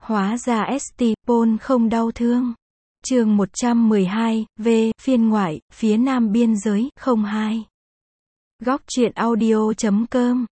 Hóa ra ST Paul không đau thương. Chương 112, V, phiên ngoại, phía nam biên giới, 02. Góc truyện audio.com.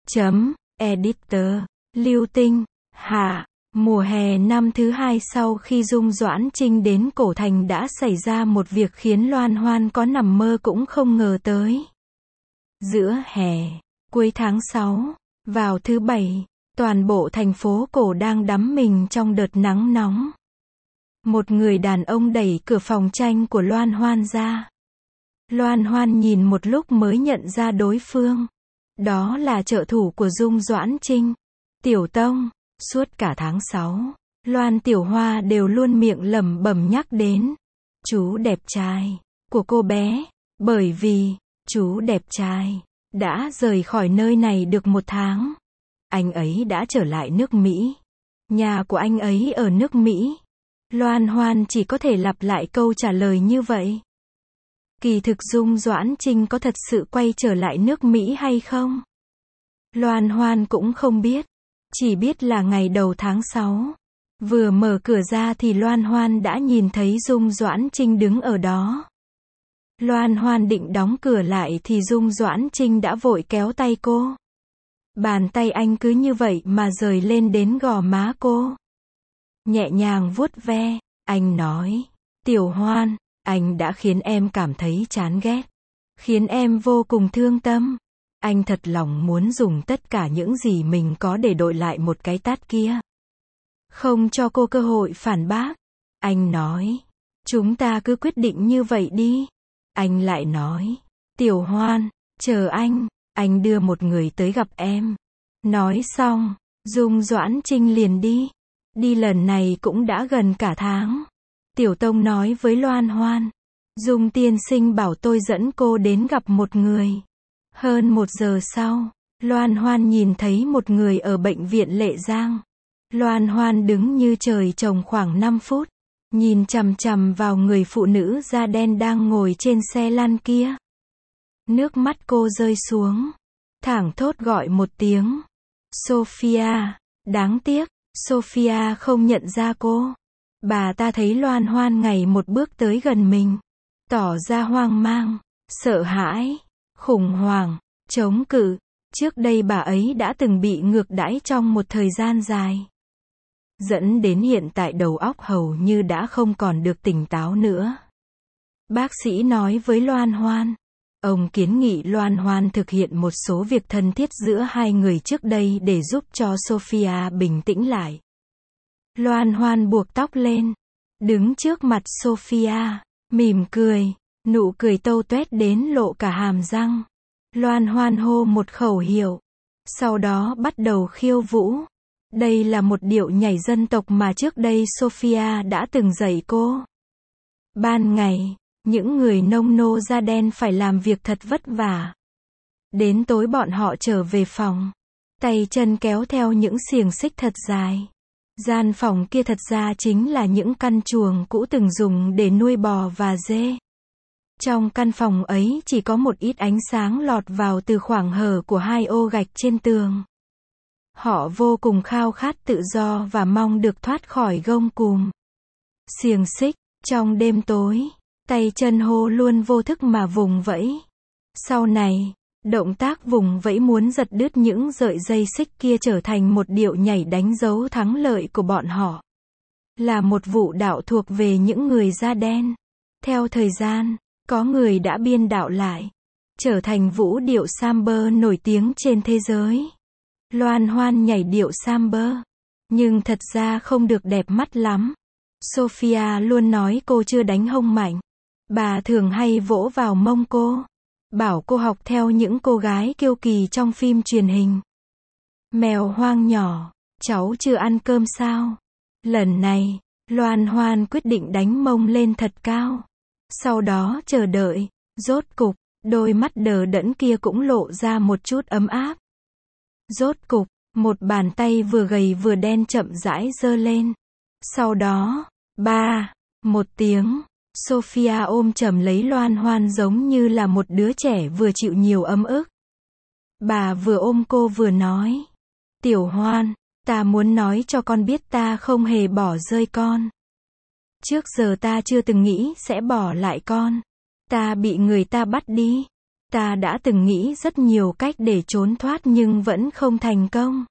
Editor. Lưu Tinh. Hạ. Mùa hè năm thứ hai sau khi Dung Doãn Trinh đến Cổ Thành đã xảy ra một việc khiến Loan Hoan có nằm mơ cũng không ngờ tới. Giữa hè, cuối tháng 6, vào thứ Bảy, toàn bộ thành phố Cổ đang đắm mình trong đợt nắng nóng. Một người đàn ông đẩy cửa phòng tranh của Loan Hoan ra. Loan Hoan nhìn một lúc mới nhận ra đối phương. Đó là trợ thủ của Dung Doãn Trinh, Tiểu Tông. Suốt cả tháng 6, Loan Tiểu Hoa đều luôn miệng lẩm bẩm nhắc đến chú đẹp trai của cô bé, bởi vì chú đẹp trai đã rời khỏi nơi này được 1 tháng. Anh ấy đã trở lại nước Mỹ. Nhà của anh ấy ở nước Mỹ. Loan Hoan chỉ có thể lặp lại câu trả lời như vậy. Kỳ thực Dung Doãn Trinh có thật sự quay trở lại nước Mỹ hay không? Loan Hoan cũng không biết. Chỉ biết là ngày đầu tháng 6, vừa mở cửa ra thì Loan Hoan đã nhìn thấy Dung Doãn Trinh đứng ở đó. Loan Hoan định đóng cửa lại thì Dung Doãn Trinh đã vội kéo tay cô. Bàn tay anh cứ như vậy mà rời lên đến gò má cô. Nhẹ nhàng vuốt ve, anh nói, Tiểu Hoan, anh đã khiến em cảm thấy chán ghét, khiến em vô cùng thương tâm. Anh thật lòng muốn dùng tất cả những gì mình có để đổi lại một cái tát kia. Không cho cô cơ hội phản bác. Anh nói, chúng ta cứ quyết định như vậy đi. Anh lại nói, Tiểu Hoan, chờ anh đưa một người tới gặp em. Nói xong, Dung Doãn Trinh liền đi. Đi lần này cũng đã gần cả tháng. Tiểu Tông nói với Loan Hoan, Dung tiên sinh bảo tôi dẫn cô đến gặp một người. Hơn 1 giờ sau, Loan Hoan nhìn thấy một người ở bệnh viện Lệ Giang. Loan Hoan đứng như trời trồng khoảng 5 phút, nhìn chằm chằm vào người phụ nữ da đen đang ngồi trên xe lăn kia. Nước mắt cô rơi xuống, thảng thốt gọi một tiếng. Sophia, đáng tiếc, Sophia không nhận ra cô. Bà ta thấy Loan Hoan ngày một bước tới gần mình, tỏ ra hoang mang, sợ hãi, khủng hoảng, chống cự. Trước đây bà ấy đã từng bị ngược đãi trong một thời gian dài, dẫn đến hiện tại đầu óc hầu như đã không còn được tỉnh táo nữa. Bác sĩ nói với Loan Hoan, ông kiến nghị Loan Hoan thực hiện một số việc thân thiết giữa hai người trước đây để giúp cho Sophia bình tĩnh lại. Loan Hoan buộc tóc lên, đứng trước mặt Sophia, mỉm cười, nụ cười tâu tuét đến lộ cả hàm răng. Loan Hoan hô một khẩu hiệu, sau đó bắt đầu khiêu vũ. Đây là một điệu nhảy dân tộc mà trước đây Sophia đã từng dạy cô. Ban ngày, những người nông nô da đen phải làm việc thật vất vả. Đến tối bọn họ trở về phòng, tay chân kéo theo những xiềng xích thật dài. Gian phòng kia thật ra chính là những căn chuồng cũ từng dùng để nuôi bò và dê. Trong căn phòng ấy chỉ có một ít ánh sáng lọt vào từ khoảng hở của 2 ô gạch trên tường. Họ vô cùng khao khát tự do và mong được thoát khỏi gông cùm xiềng xích. Trong đêm tối, tay chân hô luôn vô thức mà vùng vẫy. Sau này, động tác vùng vẫy muốn giật đứt những sợi dây xích kia trở thành một điệu nhảy đánh dấu thắng lợi của bọn họ. Là một vũ đạo thuộc về những người da đen. Theo thời gian, có người đã biên đạo lại, trở thành vũ điệu samba nổi tiếng trên thế giới. Loan Hoan nhảy điệu samba, nhưng thật ra không được đẹp mắt lắm. Sophia luôn nói cô chưa đánh hông mạnh. Bà thường hay vỗ vào mông cô, bảo cô học theo những cô gái kiêu kỳ trong phim truyền hình. Mèo hoang nhỏ, cháu chưa ăn cơm sao? Lần này, Loan Hoan quyết định đánh mông lên thật cao. Sau đó chờ đợi, rốt cục, đôi mắt đờ đẫn kia cũng lộ ra một chút ấm áp. Rốt cục, một bàn tay vừa gầy vừa đen chậm rãi giơ lên. Sau đó, một tiếng, Sophia ôm chầm lấy Loan Hoan giống như là một đứa trẻ vừa chịu nhiều ấm ức. Bà vừa ôm cô vừa nói, Tiểu Hoan, Ta muốn nói cho con biết ta không hề bỏ rơi con. Trước giờ ta chưa từng nghĩ sẽ bỏ lại con. Ta bị người ta bắt đi. Ta đã từng nghĩ rất nhiều cách để trốn thoát nhưng vẫn không thành công.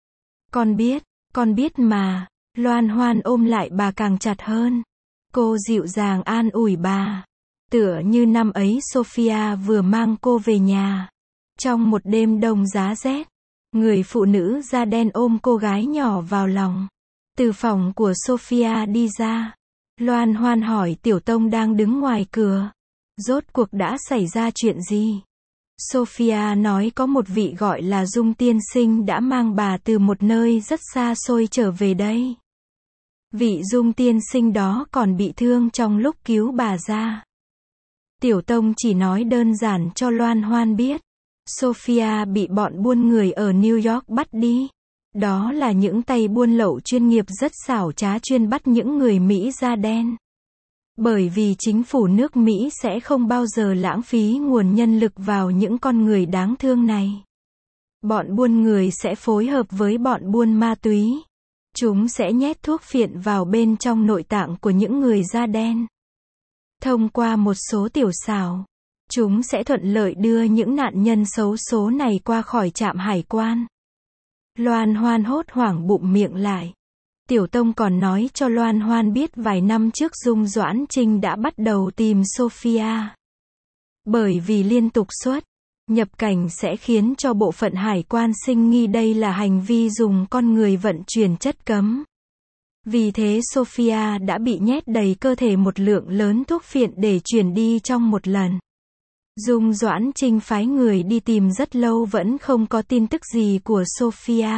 Con biết mà. Loan Hoan ôm lại bà càng chặt hơn. Cô dịu dàng an ủi bà. Tựa như năm ấy Sophia vừa mang cô về nhà. Trong một đêm đông giá rét, người phụ nữ da đen ôm cô gái nhỏ vào lòng. Từ phòng của Sophia đi ra, Loan Hoan hỏi Tiểu Tông đang đứng ngoài cửa. Rốt cuộc đã xảy ra chuyện gì? Sophia nói có một vị gọi là Dung tiên sinh đã mang bà từ một nơi rất xa xôi trở về đây. Vị Dung tiên sinh đó còn bị thương trong lúc cứu bà ra. Tiểu Tông chỉ nói đơn giản cho Loan Hoan biết. Sophia bị bọn buôn người ở New York bắt đi. Đó là những tay buôn lậu chuyên nghiệp rất xảo trá chuyên bắt những người Mỹ da đen. Bởi vì chính phủ nước Mỹ sẽ không bao giờ lãng phí nguồn nhân lực vào những con người đáng thương này. Bọn buôn người sẽ phối hợp với bọn buôn ma túy. Chúng sẽ nhét thuốc phiện vào bên trong nội tạng của những người da đen. Thông qua một số tiểu xảo, chúng sẽ thuận lợi đưa những nạn nhân xấu số này qua khỏi trạm hải quan. Loan Hoan hốt hoảng bụm miệng lại. Tiểu Tông còn nói cho Loan Hoan biết vài năm trước Dung Doãn Trinh đã bắt đầu tìm Sophia. Bởi vì liên tục xuất nhập cảnh sẽ khiến cho bộ phận hải quan sinh nghi đây là hành vi dùng con người vận chuyển chất cấm. Vì thế Sophia đã bị nhét đầy cơ thể một lượng lớn thuốc phiện để chuyển đi trong một lần. Dung Doãn Trinh phái người đi tìm rất lâu vẫn không có tin tức gì của Sophia.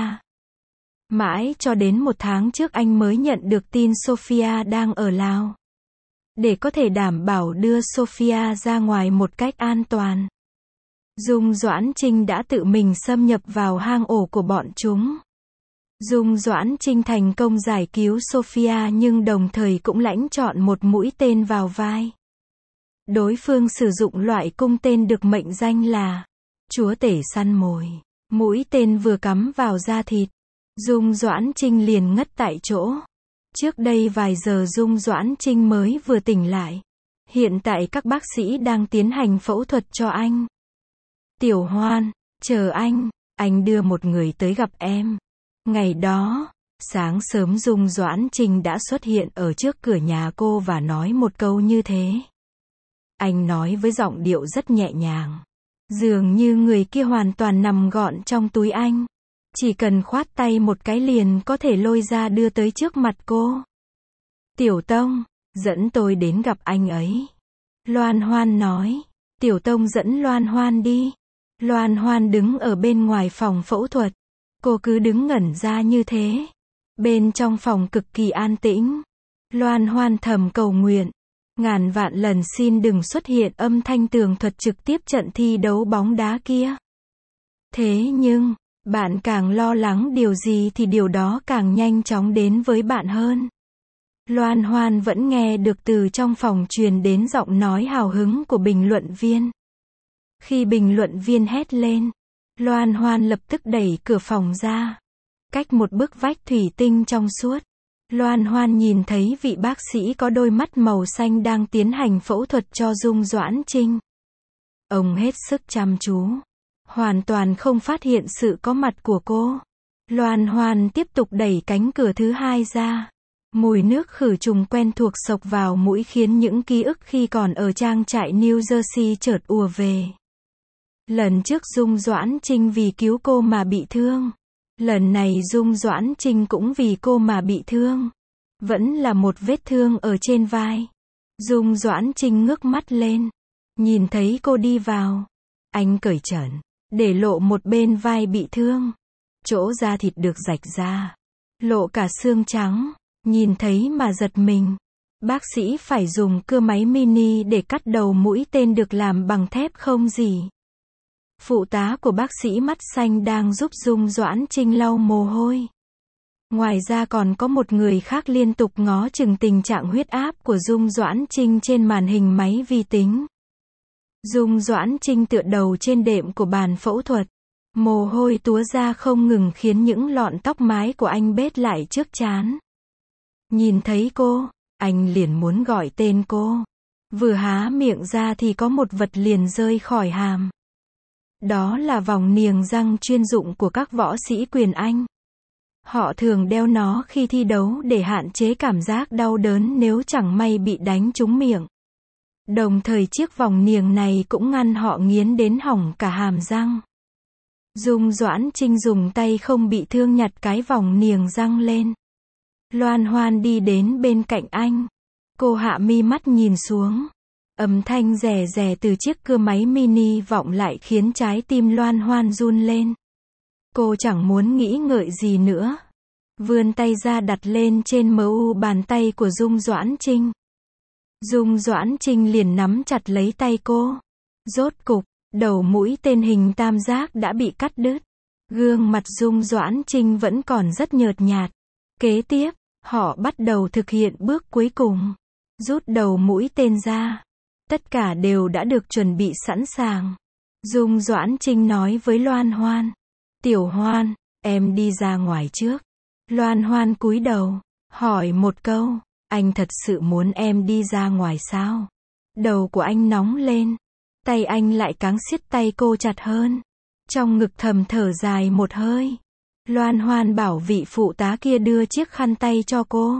Mãi cho đến một tháng trước anh mới nhận được tin Sophia đang ở Lào. Để có thể đảm bảo đưa Sophia ra ngoài một cách an toàn, Dung Doãn Trinh đã tự mình xâm nhập vào hang ổ của bọn chúng. Dung Doãn Trinh thành công giải cứu Sophia nhưng đồng thời cũng lãnh chọn một mũi tên vào vai. Đối phương sử dụng loại cung tên được mệnh danh là Chúa tể săn mồi. Mũi tên vừa cắm vào da thịt, Dung Doãn Trinh liền ngất tại chỗ. Trước đây vài giờ Dung Doãn Trinh mới vừa tỉnh lại. Hiện tại các bác sĩ đang tiến hành phẫu thuật cho anh. Tiểu Hoan, chờ anh đưa một người tới gặp em. Ngày đó, sáng sớm Dung Doãn Trinh đã xuất hiện ở trước cửa nhà cô và nói một câu như thế. Anh nói với giọng điệu rất nhẹ nhàng. Dường như người kia hoàn toàn nằm gọn trong túi anh. Chỉ cần khoát tay một cái liền có thể lôi ra đưa tới trước mặt cô. Tiểu Tông, dẫn tôi đến gặp anh ấy. Loan Hoan nói. Tiểu Tông dẫn Loan Hoan đi. Loan Hoan đứng ở bên ngoài phòng phẫu thuật. Cô cứ đứng ngẩn ra như thế. Bên trong phòng cực kỳ an tĩnh. Loan Hoan thầm cầu nguyện. Ngàn vạn lần xin đừng xuất hiện âm thanh tường thuật trực tiếp trận thi đấu bóng đá kia. Thế nhưng, bạn càng lo lắng điều gì thì điều đó càng nhanh chóng đến với bạn hơn. Loan Hoan vẫn nghe được từ trong phòng truyền đến giọng nói hào hứng của bình luận viên. Khi bình luận viên hét lên, Loan Hoan lập tức đẩy cửa phòng ra. Cách một bức vách thủy tinh trong suốt, Loan Hoan nhìn thấy vị bác sĩ có đôi mắt màu xanh đang tiến hành phẫu thuật cho Dung Doãn Trinh. Ông hết sức chăm chú, hoàn toàn không phát hiện sự có mặt của cô. Loan Hoan tiếp tục đẩy cánh cửa thứ hai ra. Mùi nước khử trùng quen thuộc xộc vào mũi khiến những ký ức khi còn ở trang trại New Jersey chợt ùa về. Lần trước Dung Doãn Trinh vì cứu cô mà bị thương. Lần này Dung Doãn Trinh cũng vì cô mà bị thương. Vẫn là một vết thương ở trên vai. Dung Doãn Trinh ngước mắt lên. Nhìn thấy cô đi vào. Anh cởi trần, để lộ một bên vai bị thương. Chỗ da thịt được rạch ra. Lộ cả xương trắng. Nhìn thấy mà giật mình. Bác sĩ phải dùng cưa máy mini để cắt đầu mũi tên được làm bằng thép không gì. Phụ tá của bác sĩ mắt xanh đang giúp Dung Doãn Trinh lau mồ hôi. Ngoài ra còn có một người khác liên tục ngó chừng tình trạng huyết áp của Dung Doãn Trinh trên màn hình máy vi tính. Dung Doãn Trinh tựa đầu trên đệm của bàn phẫu thuật. Mồ hôi túa ra không ngừng khiến những lọn tóc mái của anh bết lại trước trán. Nhìn thấy cô, anh liền muốn gọi tên cô. Vừa há miệng ra thì có một vật liền rơi khỏi hàm. Đó là vòng niềng răng chuyên dụng của các võ sĩ quyền Anh. Họ thường đeo nó khi thi đấu để hạn chế cảm giác đau đớn nếu chẳng may bị đánh trúng miệng. Đồng thời chiếc vòng niềng này cũng ngăn họ nghiến đến hỏng cả hàm răng. Dung Doãn Trinh dùng tay không bị thương nhặt cái vòng niềng răng lên. Loan Hoan đi đến bên cạnh anh. Cô hạ mi mắt nhìn xuống. Âm thanh rè rè từ chiếc cưa máy mini vọng lại khiến trái tim Loan Hoan run lên. Cô chẳng muốn nghĩ ngợi gì nữa. Vươn tay ra đặt lên trên mu bàn tay của Dung Doãn Trinh. Dung Doãn Trinh liền nắm chặt lấy tay cô. Rốt cục, đầu mũi tên hình tam giác đã bị cắt đứt. Gương mặt Dung Doãn Trinh vẫn còn rất nhợt nhạt. Kế tiếp, họ bắt đầu thực hiện bước cuối cùng. Rút đầu mũi tên ra. Tất cả đều đã được chuẩn bị sẵn sàng. Dung Doãn Trinh nói với Loan Hoan. Tiểu Hoan, em đi ra ngoài trước. Loan Hoan cúi đầu, hỏi một câu. Anh thật sự muốn em đi ra ngoài sao? Đầu của anh nóng lên. Tay anh lại cáng siết tay cô chặt hơn. Trong ngực thầm thở dài một hơi. Loan Hoan bảo vị phụ tá kia đưa chiếc khăn tay cho cô.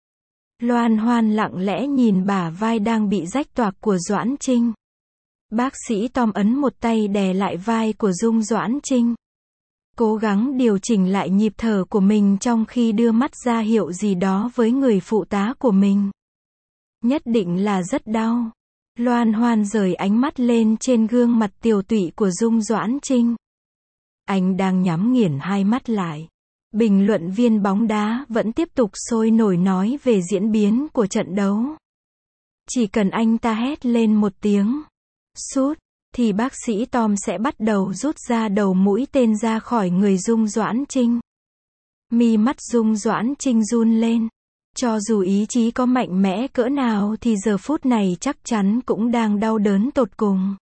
Loan Hoan lặng lẽ nhìn bả vai đang bị rách toạc của Doãn Trinh. Bác sĩ Tom ấn một tay đè lại vai của Dung Doãn Trinh. Cố gắng điều chỉnh lại nhịp thở của mình trong khi đưa mắt ra hiệu gì đó với người phụ tá của mình. Nhất định là rất đau. Loan Hoan rời ánh mắt lên trên gương mặt tiều tụy của Dung Doãn Trinh. Anh đang nhắm nghiền hai mắt lại. Bình luận viên bóng đá vẫn tiếp tục sôi nổi nói về diễn biến của trận đấu. Chỉ cần anh ta hét lên một tiếng sút, thì bác sĩ Tom sẽ bắt đầu rút ra đầu mũi tên ra khỏi người Dung Doãn Trinh. Mi mắt Dung Doãn Trinh run lên. Cho dù ý chí có mạnh mẽ cỡ nào thì giờ phút này chắc chắn cũng đang đau đớn tột cùng.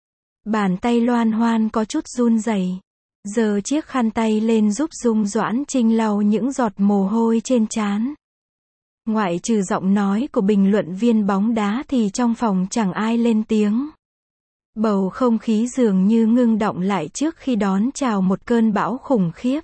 Bàn tay Loan Hoan có chút run rẩy. Giơ chiếc khăn tay lên giúp Dung Doãn Trinh lau những giọt mồ hôi trên trán. Ngoại trừ giọng nói của bình luận viên bóng đá thì trong phòng chẳng ai lên tiếng. Bầu không khí dường như ngưng đọng lại trước khi đón chào một cơn bão khủng khiếp.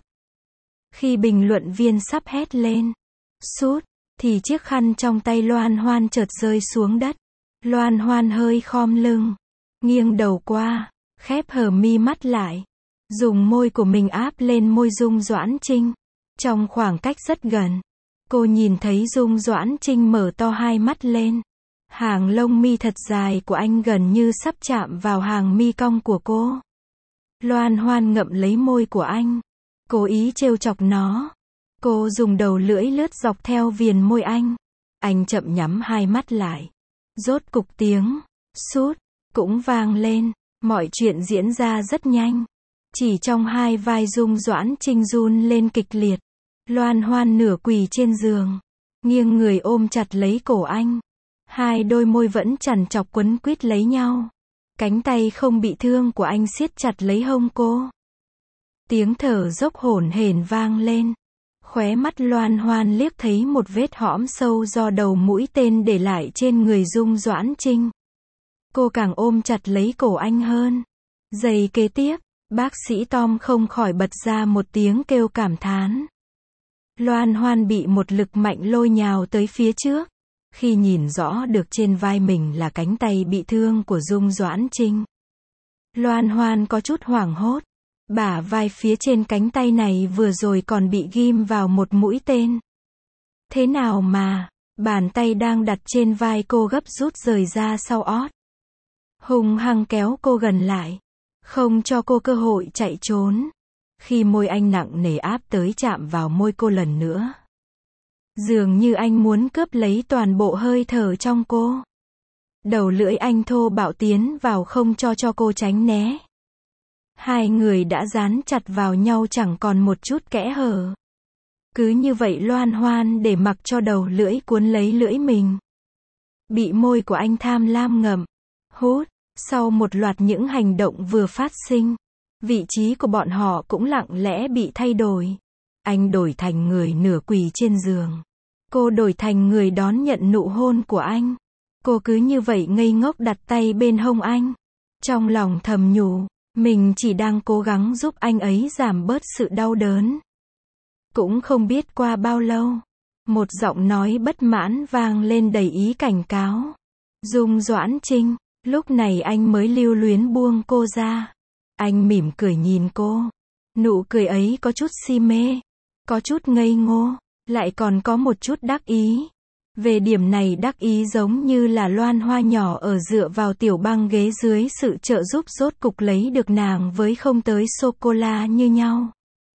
Khi bình luận viên sắp hét lên sút, thì chiếc khăn trong tay Loan Hoan chợt rơi xuống đất. Loan Hoan hơi khom lưng, nghiêng đầu qua, khép hờ mi mắt lại. Dùng môi của mình áp lên môi Dung Doãn Trinh. Trong khoảng cách rất gần, cô nhìn thấy Dung Doãn Trinh mở to hai mắt lên. Hàng lông mi thật dài của anh gần như sắp chạm vào hàng mi cong của cô. Loan Hoan ngậm lấy môi của anh, cố ý trêu chọc nó. Cô dùng đầu lưỡi lướt dọc theo viền môi anh. Anh chậm nhắm hai mắt lại. Rốt cục tiếng sút cũng vang lên. Mọi chuyện diễn ra rất nhanh. Chỉ trong hai vai Dung Doãn Trinh run lên kịch liệt. Loan Hoan nửa quỳ trên giường, nghiêng người ôm chặt lấy cổ anh. Hai đôi môi vẫn chằn chọc quấn quýt lấy nhau. Cánh tay không bị thương của anh siết chặt lấy hông cô. Tiếng thở dốc hổn hển vang lên. Khóe mắt Loan Hoan liếc thấy một vết hõm sâu do đầu mũi tên để lại trên người Dung Doãn Trinh. Cô càng ôm chặt lấy cổ anh hơn. Giây kế tiếp, bác sĩ Tom không khỏi bật ra một tiếng kêu cảm thán. Loan Hoan bị một lực mạnh lôi nhào tới phía trước. Khi nhìn rõ được trên vai mình là cánh tay bị thương của Dung Doãn Trinh, Loan Hoan có chút hoảng hốt. Bả vai phía trên cánh tay này vừa rồi còn bị ghim vào một mũi tên. Thế nào mà, bàn tay đang đặt trên vai cô gấp rút rời ra sau ót. Hung hăng kéo cô gần lại, không cho cô cơ hội chạy trốn. Khi môi anh nặng nề áp tới chạm vào môi cô lần nữa. Dường như anh muốn cướp lấy toàn bộ hơi thở trong cô. Đầu lưỡi anh thô bạo tiến vào không cho cô tránh né. Hai người đã dán chặt vào nhau chẳng còn một chút kẽ hở. Cứ như vậy Loan Hoan để mặc cho đầu lưỡi cuốn lấy lưỡi mình. Bị môi của anh tham lam ngậm, hút. Sau một loạt những hành động vừa phát sinh, Vị trí của bọn họ cũng lặng lẽ bị thay đổi. Anh đổi thành người nửa quỳ trên giường. Cô đổi thành người đón nhận nụ hôn của anh. Cô cứ như vậy ngây ngốc đặt tay bên hông anh. Trong lòng thầm nhủ, mình chỉ đang cố gắng giúp anh ấy giảm bớt sự đau đớn. Cũng không biết qua bao lâu, một giọng nói bất mãn vang lên đầy ý cảnh cáo. Dung Doãn Trinh, lúc này anh mới lưu luyến buông cô ra. Anh mỉm cười nhìn cô. Nụ cười ấy có chút si mê, có chút ngây ngô, lại còn có một chút đắc ý. Về điểm này đắc ý giống như là loan hoa nhỏ ở dựa vào tiểu băng ghế dưới sự trợ giúp rốt cục lấy được nàng với không tới sô-cô-la như nhau.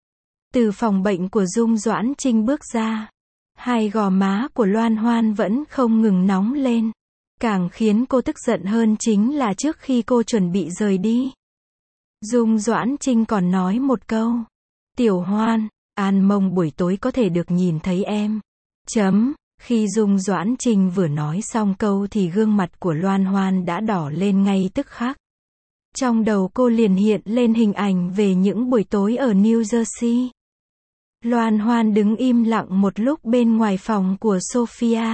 Từ phòng bệnh của Dung Doãn Trinh bước ra. Hai gò má của Loan Hoan vẫn không ngừng nóng lên. Càng khiến cô tức giận hơn chính là trước khi cô chuẩn bị rời đi, Dung Doãn Trinh còn nói một câu. Tiểu Hoan, An mong buổi tối có thể được nhìn thấy em. Khi Dung Doãn Trinh vừa nói xong câu thì gương mặt của Loan Hoan đã đỏ lên ngay tức khắc. Trong đầu cô liền hiện lên hình ảnh về những buổi tối ở New Jersey. Loan Hoan đứng im lặng một lúc bên ngoài phòng của Sophia.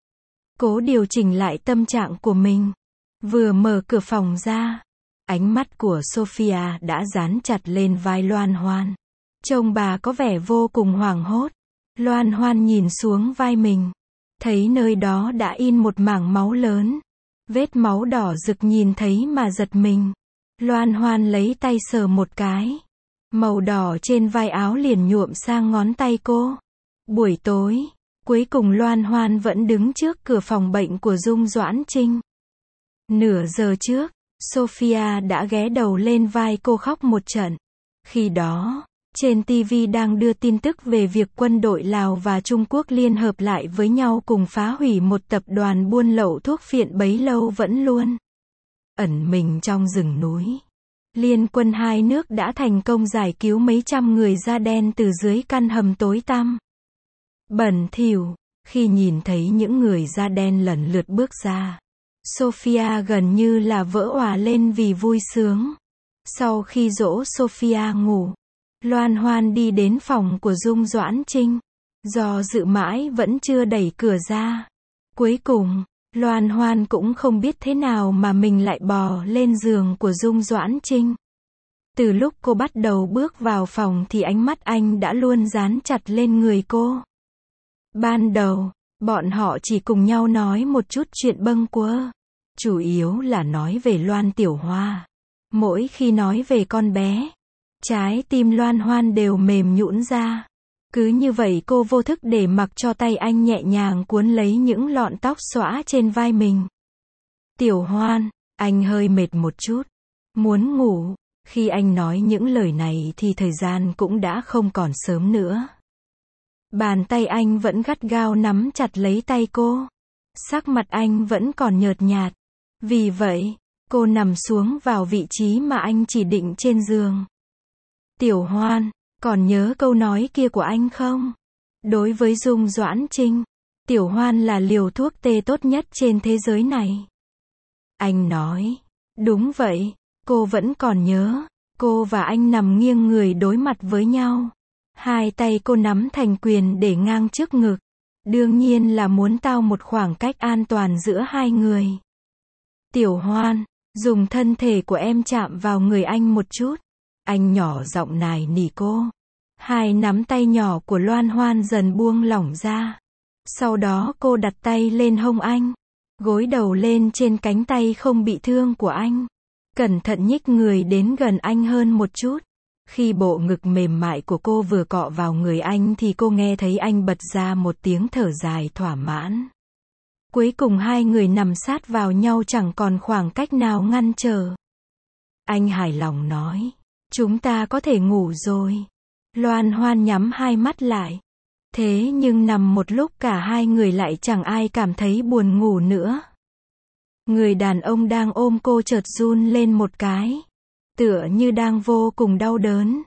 Cố điều chỉnh lại tâm trạng của mình. Vừa mở cửa phòng ra, ánh mắt của Sophia đã dán chặt lên vai Loan Hoan. Trông bà có vẻ vô cùng hoảng hốt. Loan Hoan nhìn xuống vai mình, thấy nơi đó đã in một mảng máu lớn. Vết máu đỏ rực nhìn thấy mà giật mình. Loan Hoan lấy tay sờ một cái. Màu đỏ trên vai áo liền nhuộm sang ngón tay cô. Buổi tối, cuối cùng Loan Hoan vẫn đứng trước cửa phòng bệnh của Dung Doãn Trinh. Nửa giờ trước, Sophia đã ghé đầu lên vai cô khóc một trận. Khi đó, trên TV đang đưa tin tức về việc quân đội Lào và Trung Quốc liên hợp lại với nhau cùng phá hủy một tập đoàn buôn lậu thuốc phiện bấy lâu vẫn luôn ẩn mình trong rừng núi. Liên quân hai nước đã thành công giải cứu mấy trăm người da đen từ dưới căn hầm tối tăm, bẩn thỉu. Khi nhìn thấy những người da đen lần lượt bước ra, Sophia gần như là vỡ òa lên vì vui sướng. Sau khi dỗ Sophia ngủ, Loan Hoan đi đến phòng của Dung Doãn Trinh. Do dự mãi vẫn chưa đẩy cửa ra. Cuối cùng, Loan Hoan cũng không biết thế nào mà mình lại bò lên giường của Dung Doãn Trinh. Từ lúc cô bắt đầu bước vào phòng thì ánh mắt anh đã luôn dán chặt lên người cô. Ban đầu, bọn họ chỉ cùng nhau nói một chút chuyện bâng quơ. Chủ yếu là nói về Loan Tiểu Hoa. Mỗi khi nói về con bé, trái tim Loan Hoan đều mềm nhũn ra. Cứ như vậy cô vô thức để mặc cho tay anh nhẹ nhàng cuốn lấy những lọn tóc xõa trên vai mình. Tiểu Hoan, anh hơi mệt một chút, muốn ngủ. Khi anh nói những lời này thì thời gian cũng đã không còn sớm nữa. Bàn tay anh vẫn gắt gao nắm chặt lấy tay cô. Sắc mặt anh vẫn còn nhợt nhạt. Vì vậy, cô nằm xuống vào vị trí mà anh chỉ định trên giường. Tiểu Hoan, còn nhớ câu nói kia của anh không? Đối với Dung Doãn Trinh, Tiểu Hoan là liều thuốc tê tốt nhất trên thế giới này. Anh nói, đúng vậy, cô vẫn còn nhớ. Cô và anh nằm nghiêng người đối mặt với nhau. Hai tay cô nắm thành quyền để ngang trước ngực. Đương nhiên là muốn tạo một khoảng cách an toàn giữa hai người. Tiểu Hoan, dùng thân thể của em chạm vào người anh một chút. Anh nhỏ giọng nài nỉ cô. Hai nắm tay nhỏ của Loan Hoan dần buông lỏng ra. Sau đó cô đặt tay lên hông anh. Gối đầu lên trên cánh tay không bị thương của anh. Cẩn thận nhích người đến gần anh hơn một chút. Khi bộ ngực mềm mại của cô vừa cọ vào người anh thì cô nghe thấy anh bật ra một tiếng thở dài thỏa mãn. Cuối cùng hai người nằm sát vào nhau chẳng còn khoảng cách nào ngăn trở. Anh hài lòng nói, chúng ta có thể ngủ rồi. Loan Hoan nhắm hai mắt lại. Thế nhưng nằm một lúc cả hai người lại chẳng ai cảm thấy buồn ngủ nữa. Người đàn ông đang ôm cô chợt run lên một cái. Tựa như đang vô cùng đau đớn.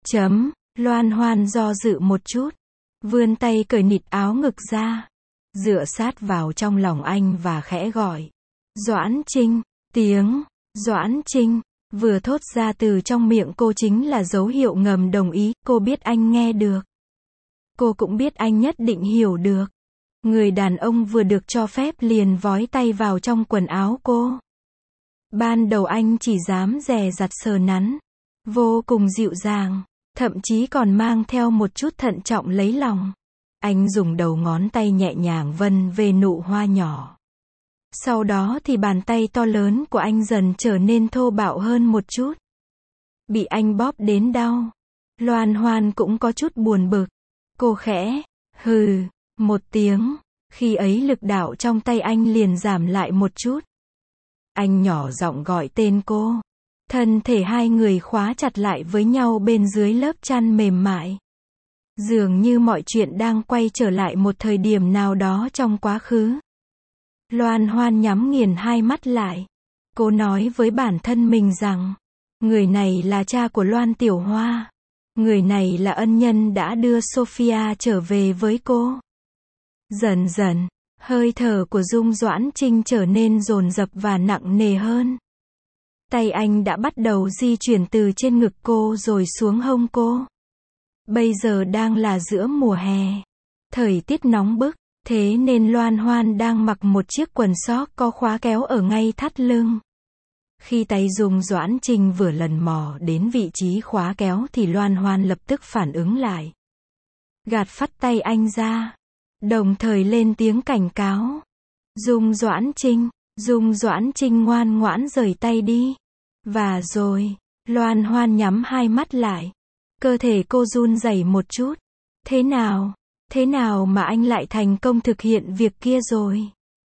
Loan Hoan do dự một chút. Vươn tay cởi nịt áo ngực ra. Dựa sát vào trong lòng anh và khẽ gọi. Doãn Trinh, tiếng Doãn Trinh. Vừa thốt ra từ trong miệng cô chính là dấu hiệu ngầm đồng ý, cô biết anh nghe được. Cô cũng biết anh nhất định hiểu được. Người đàn ông vừa được cho phép liền vói tay vào trong quần áo cô. Ban đầu anh chỉ dám dè dặt sờ nắn, vô cùng dịu dàng, thậm chí còn mang theo một chút thận trọng lấy lòng. Anh dùng đầu ngón tay nhẹ nhàng vân về nụ hoa nhỏ. Sau đó thì bàn tay to lớn của anh dần trở nên thô bạo hơn một chút. Bị anh bóp đến đau. Loan Hoan cũng có chút buồn bực. Cô khẽ hừ một tiếng. Khi ấy lực đạo trong tay anh liền giảm lại một chút. Anh nhỏ giọng gọi tên cô. Thân thể hai người khóa chặt lại với nhau bên dưới lớp chăn mềm mại. Dường như mọi chuyện đang quay trở lại một thời điểm nào đó trong quá khứ. Loan Hoan nhắm nghiền hai mắt lại. Cô nói với bản thân mình rằng, người này là cha của Loan Tiểu Hoa. Người này là ân nhân đã đưa Sophia trở về với cô. Dần dần, hơi thở của Dung Doãn Trinh trở nên dồn dập và nặng nề hơn. Tay anh đã bắt đầu di chuyển từ trên ngực cô rồi xuống hông cô. Bây giờ đang là giữa mùa hè. Thời tiết nóng bức, thế nên Loan Hoan đang mặc một chiếc quần sóc có khóa kéo ở ngay thắt lưng. Khi tay Dung Doãn Trinh vừa lần mò đến vị trí khóa kéo thì Loan Hoan lập tức phản ứng lại. Gạt phắt tay anh ra. Đồng thời lên tiếng cảnh cáo. Dung Doãn Trinh ngoan ngoãn rời tay đi. Và rồi, Loan Hoan nhắm hai mắt lại. Cơ thể cô run rẩy một chút. Thế nào mà anh lại thành công thực hiện việc kia rồi?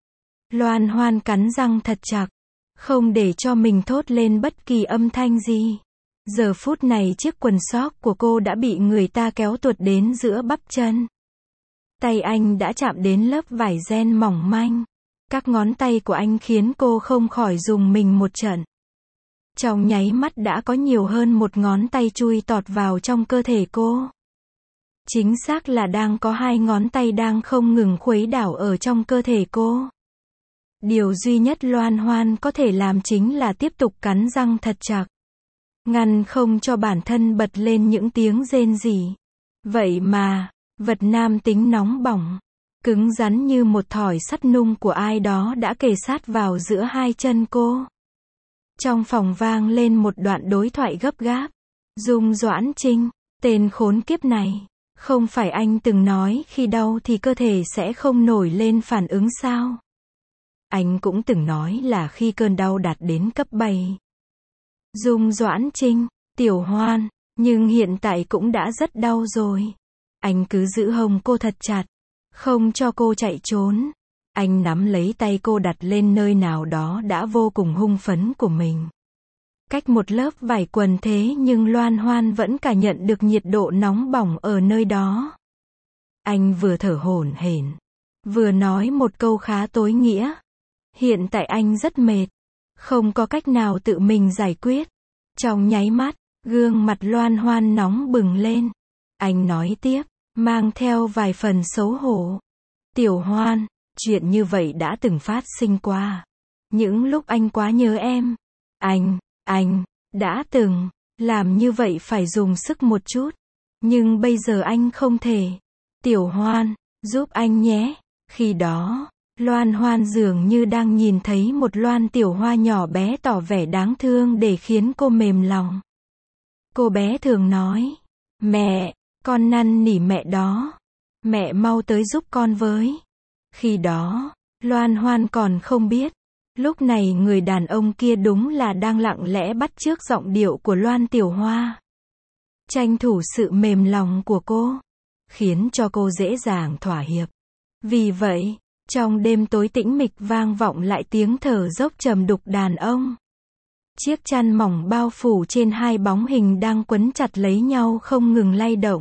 Loan Hoan cắn răng thật chặt, không để cho mình thốt lên bất kỳ âm thanh gì. Giờ phút này chiếc quần sóc của cô đã bị người ta kéo tuột đến giữa bắp chân. Tay anh đã chạm đến lớp vải ren mỏng manh. Các ngón tay của anh khiến cô không khỏi rùng mình một trận. Trong nháy mắt đã có nhiều hơn một ngón tay chui tọt vào trong cơ thể cô. Chính xác là đang có hai ngón tay đang không ngừng khuấy đảo ở trong cơ thể cô. Điều duy nhất Loan Hoan có thể làm chính là tiếp tục cắn răng thật chặt. Ngăn không cho bản thân bật lên những tiếng rên rỉ. Vậy mà, vật nam tính nóng bỏng, cứng rắn như một thỏi sắt nung của ai đó đã kề sát vào giữa hai chân cô. Trong phòng vang lên một đoạn đối thoại gấp gáp. Dung Doãn Trinh, tên khốn kiếp này, không phải anh từng nói khi đau thì cơ thể sẽ không nổi lên phản ứng sao? Anh cũng từng nói là khi cơn đau đạt đến cấp 7. Dung Doãn Trinh, Tiểu Hoan, nhưng hiện tại cũng đã rất đau rồi. Anh cứ giữ hông cô thật chặt, không cho cô chạy trốn. Anh nắm lấy tay cô đặt lên nơi nào đó đã vô cùng hung phấn của mình. Cách một lớp vải quần thế nhưng Loan Hoan vẫn cảm nhận được nhiệt độ nóng bỏng ở nơi đó. Anh vừa thở hổn hển, vừa nói một câu khá tối nghĩa. Hiện tại anh rất mệt, không có cách nào tự mình giải quyết. Trong nháy mắt, gương mặt Loan Hoan nóng bừng lên. Anh nói tiếp, mang theo vài phần xấu hổ. Tiểu Hoan, chuyện như vậy đã từng phát sinh qua. Những lúc anh quá nhớ em, anh đã từng làm như vậy phải dùng sức một chút. Nhưng bây giờ anh không thể. Tiểu Hoan, giúp anh nhé. Khi đó, Loan Hoan dường như đang nhìn thấy một Loan Tiểu Hoa nhỏ bé tỏ vẻ đáng thương để khiến cô mềm lòng. Cô bé thường nói, mẹ, con năn nỉ mẹ đó. Mẹ mau tới giúp con với. Khi đó, Loan Hoan còn không biết. Lúc này người đàn ông kia đúng là đang lặng lẽ bắt chước giọng điệu của Loan Tiểu Hoa. Tranh thủ sự mềm lòng của cô, khiến cho cô dễ dàng thỏa hiệp. Vì vậy, trong đêm tối tĩnh mịch vang vọng lại tiếng thở dốc trầm đục đàn ông. Chiếc chăn mỏng bao phủ trên hai bóng hình đang quấn chặt lấy nhau không ngừng lay động.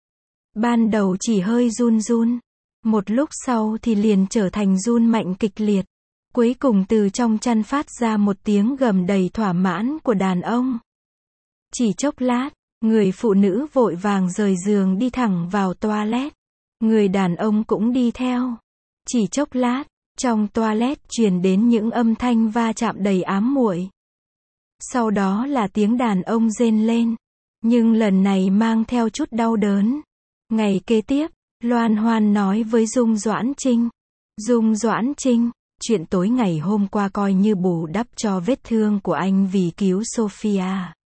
Ban đầu chỉ hơi run run, một lúc sau thì liền trở thành run mạnh kịch liệt. Cuối cùng từ trong chăn phát ra một tiếng gầm đầy thỏa mãn của đàn ông. Chỉ chốc lát, người phụ nữ vội vàng rời giường đi thẳng vào toilet. Người đàn ông cũng đi theo. Chỉ chốc lát, trong toilet truyền đến những âm thanh va chạm đầy ám muội. Sau đó là tiếng đàn ông rên lên. Nhưng lần này mang theo chút đau đớn. Ngày kế tiếp, Loan Hoan nói với Dung Doãn Trinh. Dung Doãn Trinh, chuyện tối ngày hôm qua coi như bù đắp cho vết thương của anh vì cứu Sophia.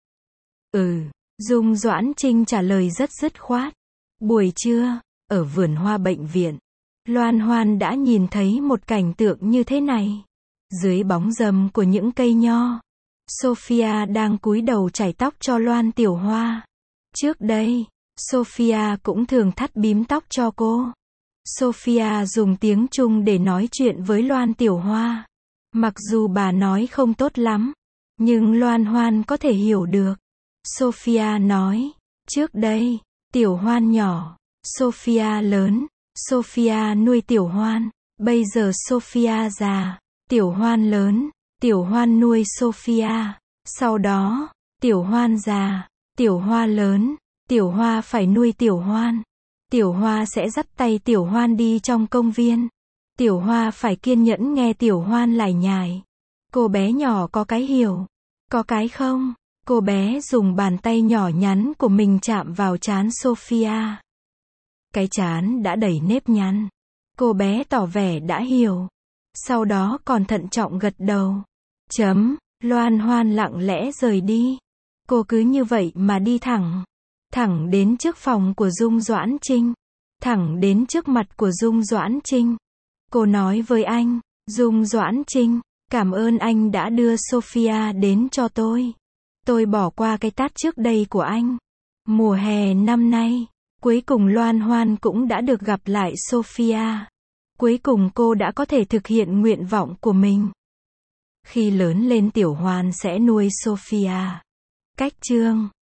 Dung Doãn Trinh trả lời rất dứt khoát. Buổi trưa, ở vườn hoa bệnh viện, Loan Hoan đã nhìn thấy một cảnh tượng như thế này. Dưới bóng râm của những cây nho, Sophia đang cúi đầu chải tóc cho Loan Tiểu Hoa. Trước đây, Sophia cũng thường thắt bím tóc cho cô. Sophia dùng tiếng Trung để nói chuyện với Loan Tiểu Hoa. Mặc dù bà nói không tốt lắm, nhưng Loan Hoan có thể hiểu được. Sophia nói, trước đây, Tiểu Hoan nhỏ, Sophia lớn, Sophia nuôi Tiểu Hoan. Bây giờ Sophia già, Tiểu Hoan lớn, Tiểu Hoan nuôi Sophia. Sau đó, Tiểu Hoan già, Tiểu Hoa lớn, Tiểu Hoa phải nuôi Tiểu Hoan. Tiểu Hoa sẽ dắt tay Tiểu Hoan đi trong công viên. Tiểu Hoa phải kiên nhẫn nghe Tiểu Hoan lải nhải. Cô bé nhỏ có cái hiểu, có cái không. Cô bé dùng bàn tay nhỏ nhắn của mình chạm vào trán Sophia. Cái trán đã đầy nếp nhăn. Cô bé tỏ vẻ đã hiểu. Sau đó còn thận trọng gật đầu. Loan Hoan lặng lẽ rời đi. Cô cứ như vậy mà đi thẳng đến trước phòng của Dung Doãn Trinh. Thẳng đến trước mặt của Dung Doãn Trinh. Cô nói với anh, Dung Doãn Trinh, cảm ơn anh đã đưa Sophia đến cho tôi. Tôi bỏ qua cái tát trước đây của anh. Mùa hè năm nay, cuối cùng Loan Hoan cũng đã được gặp lại Sophia. Cuối cùng cô đã có thể thực hiện nguyện vọng của mình. Khi lớn lên Tiểu Hoan sẽ nuôi Sophia. Cách chương